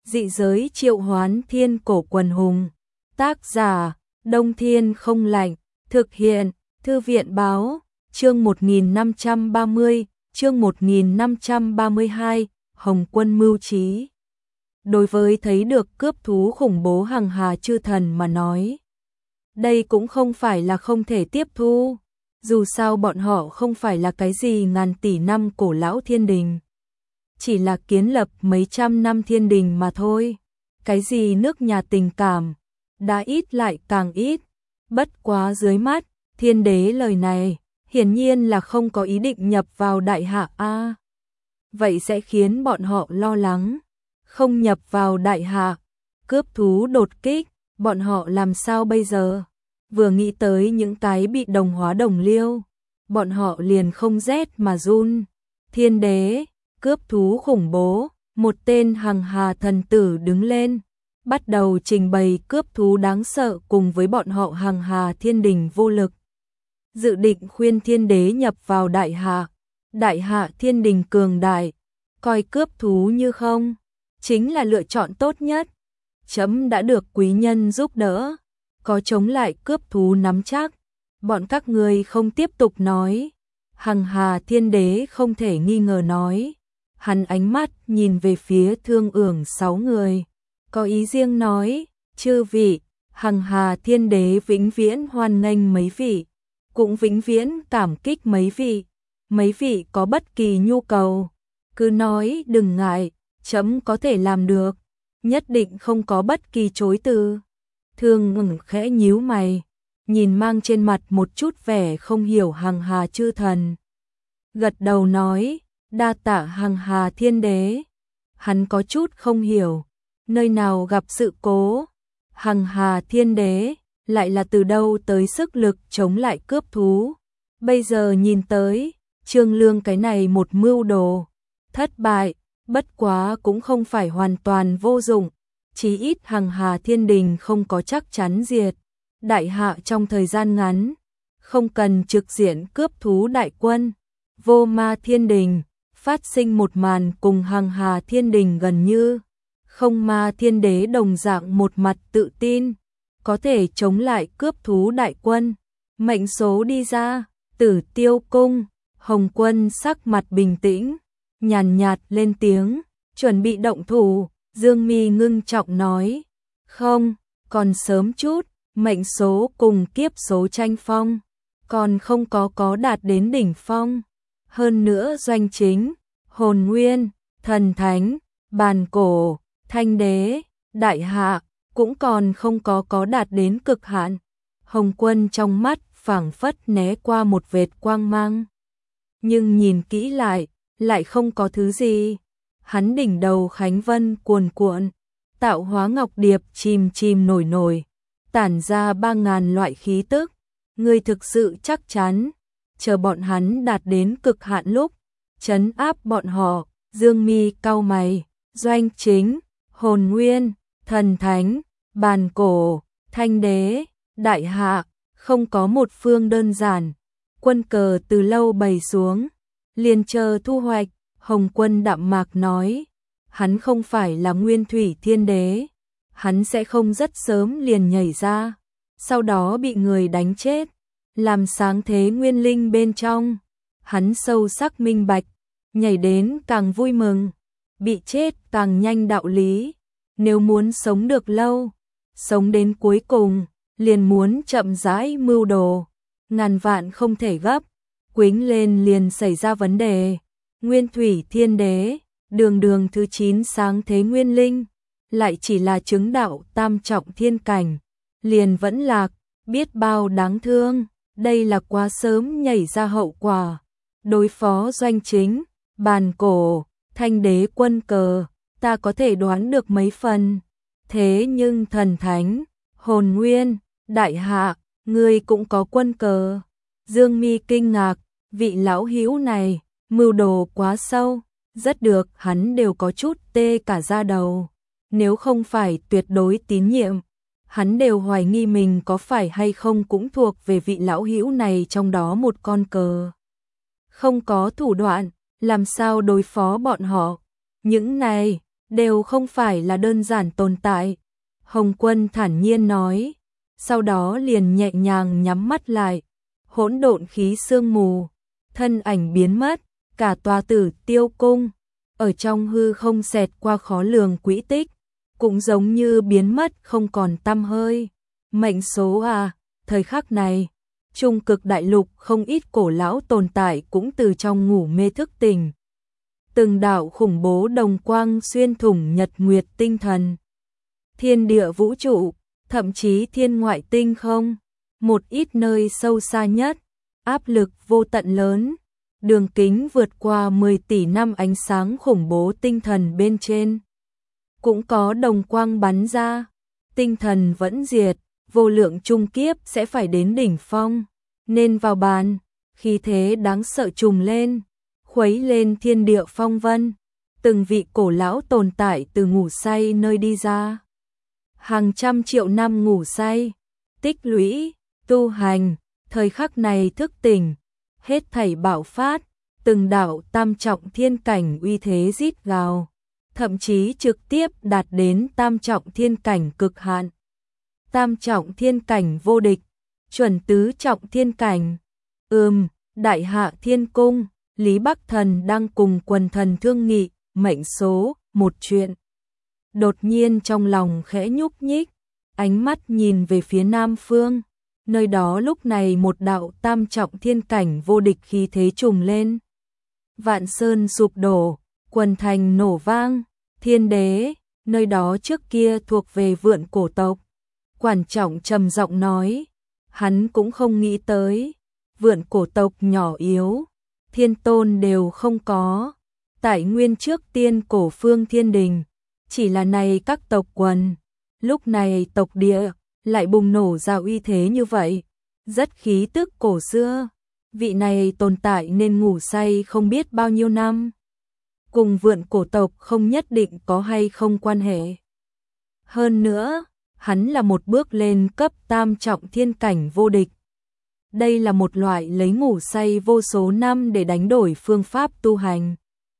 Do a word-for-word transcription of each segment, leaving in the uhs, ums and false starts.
Dị giới triệu hoán thiên cổ quần hùng. Tác giả, Đông Thiên không lạnh. Thực hiện, Thư viện báo, chương một nghìn năm trăm ba mươi, chương một nghìn năm trăm ba mươi hai, Hồng Quân mưu trí. Đối với thấy được cướp thú khủng bố hằng hà chư thần mà nói, đây cũng không phải là không thể tiếp thu. Dù sao bọn họ không phải là cái gì ngàn tỷ năm cổ lão thiên đình, chỉ là kiến lập mấy trăm năm thiên đình mà thôi. Cái gì nước nhà tình cảm, đã ít lại càng ít. Bất quá dưới mắt, thiên đế lời này, hiển nhiên là không có ý định nhập vào đại hạ a. Vậy sẽ khiến bọn họ lo lắng. Không nhập vào đại hạ, cướp thú đột kích, bọn họ làm sao bây giờ? Vừa nghĩ tới những cái bị đồng hóa đồng liêu, bọn họ liền không rét mà run. Thiên đế, cướp thú khủng bố, một tên hằng hà thần tử đứng lên, bắt đầu trình bày cướp thú đáng sợ cùng với bọn họ hằng hà thiên đình vô lực. Dự định khuyên thiên đế nhập vào đại hạ, đại hạ thiên đình cường đại, coi cướp thú như không, chính là lựa chọn tốt nhất. Chấm đã được quý nhân giúp đỡ, có chống lại cướp thú nắm chắc, bọn các ngươi không tiếp tục nói. Hằng hà thiên đế không thể nghi ngờ nói, hắn ánh mắt nhìn về phía Thương Ưởng sáu người, có ý riêng nói, chư vị, hằng hà thiên đế vĩnh viễn hoan nghênh mấy vị, cũng vĩnh viễn cảm kích mấy vị, mấy vị có bất kỳ nhu cầu, cứ nói đừng ngại, chấm có thể làm được, nhất định không có bất kỳ chối từ. Thương Ưởng khẽ nhíu mày, nhìn mang trên mặt một chút vẻ không hiểu hằng hà chư thần. Gật đầu nói, đa tạ hằng hà thiên đế. Hắn có chút không hiểu, nơi nào gặp sự cố, hằng hà thiên đế lại là từ đâu tới sức lực chống lại cướp thú. Bây giờ nhìn tới, Trương Lương cái này một mưu đồ, thất bại, bất quá cũng không phải hoàn toàn vô dụng, chí ít hằng hà thiên đình không có chắc chắn diệt. Đại hạ trong thời gian ngắn, không cần trực diện cướp thú đại quân. Vô ma thiên đình, phát sinh một màn cùng hằng hà thiên đình gần như. Không ma thiên đế đồng dạng một mặt tự tin, có thể chống lại cướp thú đại quân. Mệnh số đi ra, Tử Tiêu cung, Hồng Quân sắc mặt bình tĩnh, nhàn nhạt lên tiếng, chuẩn bị động thủ. Dương Mi ngưng trọng nói, không, còn sớm chút, mệnh số cùng kiếp số tranh phong, còn không có có đạt đến đỉnh phong. Hơn nữa doanh chính, hồn nguyên, thần thánh, bàn cổ, thanh đế, đại hạ, cũng còn không có có đạt đến cực hạn. Hồng Quân trong mắt phảng phất né qua một vệt quang mang, nhưng nhìn kỹ lại, lại không có thứ gì. Hắn đỉnh đầu khánh vân cuồn cuộn, tạo hóa ngọc điệp chìm chìm nổi nổi, tản ra ba ngàn loại khí tức. Người thực sự chắc chắn, chờ bọn hắn đạt đến cực hạn lúc, trấn áp bọn họ. Dương Mi cau mày, doanh chính, hồn nguyên, thần thánh, bàn cổ, thanh đế, đại hạ, không có một phương đơn giản. Quân cờ từ lâu bày xuống, liền chờ thu hoạch. Hồng Quân đạm mạc nói, hắn không phải là nguyên thủy thiên đế, hắn sẽ không rất sớm liền nhảy ra, sau đó bị người đánh chết, làm sáng thế nguyên linh bên trong. Hắn sâu sắc minh bạch, nhảy đến càng vui mừng, bị chết càng nhanh đạo lý. Nếu muốn sống được lâu, sống đến cuối cùng, liền muốn chậm rãi mưu đồ, ngàn vạn không thể gấp, quĩnh lên liền xảy ra vấn đề. Nguyên thủy thiên đế, đường đường thứ chín sáng thế nguyên linh, lại chỉ là chứng đạo tam trọng thiên cảnh, liền vẫn lạc, biết bao đáng thương. Đây là quá sớm nhảy ra hậu quả. Đối phó doanh chính, bàn cổ, thanh đế quân cờ, ta có thể đoán được mấy phần. Thế nhưng thần thánh, hồn nguyên, đại hạ, ngươi cũng có quân cờ. Dương Mi kinh ngạc, vị lão hữu này mưu đồ quá sâu, rất được, hắn đều có chút tê cả da đầu. Nếu không phải tuyệt đối tín nhiệm, hắn đều hoài nghi mình có phải hay không cũng thuộc về vị lão hữu này trong đó một con cờ. Không có thủ đoạn, làm sao đối phó bọn họ? Những này, đều không phải là đơn giản tồn tại. Hồng Quân thản nhiên nói, sau đó liền nhẹ nhàng nhắm mắt lại, hỗn độn khí sương mù, thân ảnh biến mất, cả tòa Tử Tiêu cung ở trong hư không xẹt qua khó lường quỹ tích, cũng giống như biến mất không còn tăm hơi. Mệnh số à, thời khắc này, Trung Cực Đại Lục không ít cổ lão tồn tại cũng từ trong ngủ mê thức tỉnh. Từng đạo khủng bố đồng quang xuyên thủng nhật nguyệt tinh thần, thiên địa vũ trụ, thậm chí thiên ngoại tinh không, một ít nơi sâu xa nhất, áp lực vô tận lớn, đường kính vượt qua mười tỷ năm ánh sáng khủng bố tinh thần bên trên. Cũng có đồng quang bắn ra, tinh thần vẫn diệt, vô lượng trung kiếp sẽ phải đến đỉnh phong, nên vào bàn, khí thế đáng sợ trùng lên, khuấy lên thiên địa phong vân, từng vị cổ lão tồn tại từ ngủ say nơi đi ra. Hàng trăm triệu năm ngủ say, tích lũy, tu hành, thời khắc này thức tỉnh, hết thảy bạo phát, từng đạo tam trọng thiên cảnh uy thế rít gào, thậm chí trực tiếp đạt đến tam trọng thiên cảnh cực hạn. Tam trọng thiên cảnh vô địch, chuẩn tứ trọng thiên cảnh. Ừm, Đại Hạ Thiên Cung, Lý Bắc Thần đang cùng quần thần thương nghị, mệnh số, một chuyện. Đột nhiên trong lòng khẽ nhúc nhích, ánh mắt nhìn về phía Nam Phương, nơi đó lúc này một đạo tam trọng thiên cảnh vô địch khí thế trùng lên. Vạn sơn sụp đổ, quần thành nổ vang, thiên đế, nơi đó trước kia thuộc về Vượn cổ tộc. Quản trọng trầm giọng nói, hắn cũng không nghĩ tới, Vượn cổ tộc nhỏ yếu, thiên tôn đều không có, tại nguyên trước tiên cổ phương thiên đình, chỉ là này các tộc quần, lúc này tộc địa lại bùng nổ ra uy thế như vậy, rất khí tức cổ xưa, vị này tồn tại nên ngủ say không biết bao nhiêu năm, cùng Vượn cổ tộc không nhất định có hay không quan hệ. Hơn nữa, hắn là một bước lên cấp tam trọng thiên cảnh vô địch. Đây là một loại lấy ngủ say vô số năm để đánh đổi phương pháp tu hành.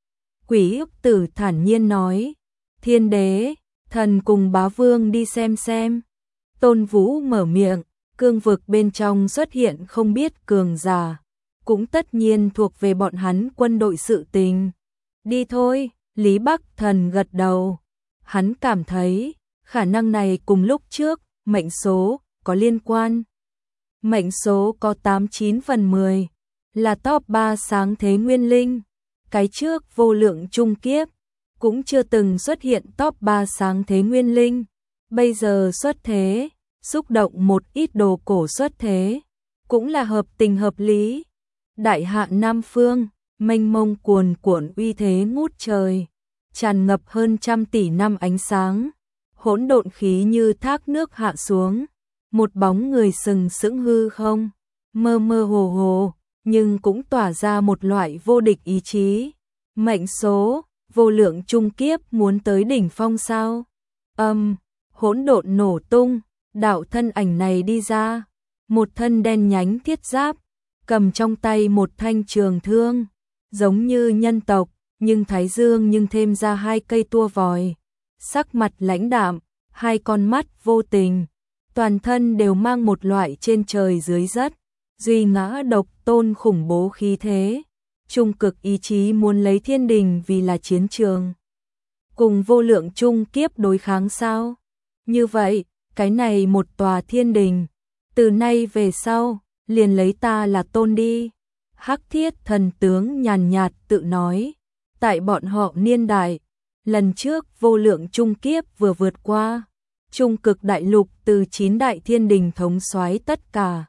Quỷ Ức Tử thản nhiên nói, thiên đế, thần cùng bá vương đi xem xem. Tôn Vũ mở miệng, cương vực bên trong xuất hiện không biết cường giả, cũng tất nhiên thuộc về bọn hắn quân đội sự tình. Đi thôi, Lý Bắc Thần gật đầu. Hắn cảm thấy, khả năng này cùng lúc trước, mệnh số, có liên quan. Mệnh số có tám chín phần mười, là top ba sáng thế nguyên linh. Cái trước vô lượng trung kiếp, cũng chưa từng xuất hiện top ba sáng thế nguyên linh. Bây giờ xuất thế, xúc động một ít đồ cổ xuất thế, cũng là hợp tình hợp lý. Đại Hạ Nam Phương, mênh mông cuồn cuộn uy thế ngút trời, tràn ngập hơn trăm tỷ năm ánh sáng, hỗn độn khí như thác nước hạ xuống, một bóng người sừng sững hư không, mơ mơ hồ hồ, nhưng cũng tỏa ra một loại vô địch ý chí. Mệnh số, vô lượng trung kiếp muốn tới đỉnh phong sao? Âm, hỗn độn nổ tung, đạo thân ảnh này đi ra, một thân đen nhánh thiết giáp, cầm trong tay một thanh trường thương, giống như nhân tộc, nhưng thái dương nhưng thêm ra hai cây tua vòi, sắc mặt lãnh đạm, hai con mắt vô tình, toàn thân đều mang một loại trên trời dưới đất, duy ngã độc tôn khủng bố khí thế, trung cực ý chí muốn lấy thiên đình vì là chiến trường. Cùng vô lượng trung kiếp đối kháng sao? Như vậy, cái này một tòa thiên đình, từ nay về sau, liền lấy ta là tôn đi. Hắc Thiết thần tướng nhàn nhạt tự nói, tại bọn họ niên đại, lần trước vô lượng trung kiếp vừa vượt qua, trung cực đại lục từ chín đại thiên đình thống soái tất cả.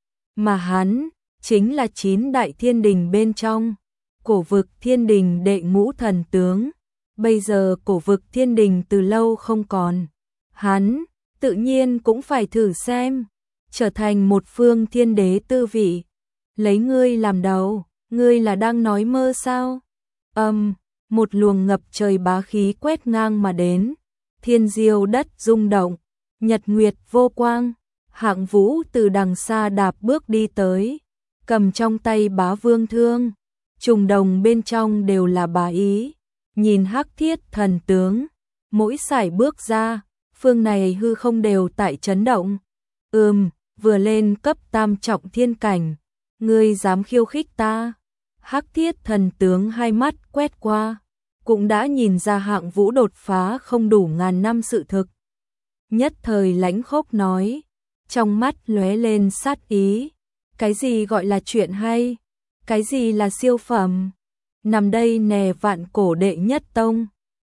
Mà hắn, chính là chín đại thiên đình bên trong, cổ vực thiên đình đệ ngũ thần tướng, bây giờ cổ vực thiên đình từ lâu không còn. Hắn, tự nhiên cũng phải thử xem, trở thành một phương thiên đế tư vị. Lấy ngươi làm đầu, ngươi là đang nói mơ sao? Âm, một luồng ngập trời bá khí quét ngang mà đến, thiên diêu đất rung động, nhật nguyệt vô quang, Hạng Vũ từ đằng xa đạp bước đi tới, cầm trong tay bá vương thương, trùng đồng bên trong đều là bá ý, nhìn Hắc Thiết thần tướng, mỗi sải bước ra, phương này hư không đều tại chấn động. Ừm, vừa lên cấp tam trọng thiên cảnh, ngươi dám khiêu khích ta? Hắc Thiết thần tướng hai mắt quét qua, cũng đã nhìn ra Hạng Vũ đột phá không đủ ngàn năm sự thực. Nhất thời lãnh khốc nói, trong mắt lóe lên sát ý. Cái gì gọi là chuyện hay? Cái gì là siêu phẩm? Nằm đây nè vạn cổ đệ nhất tông.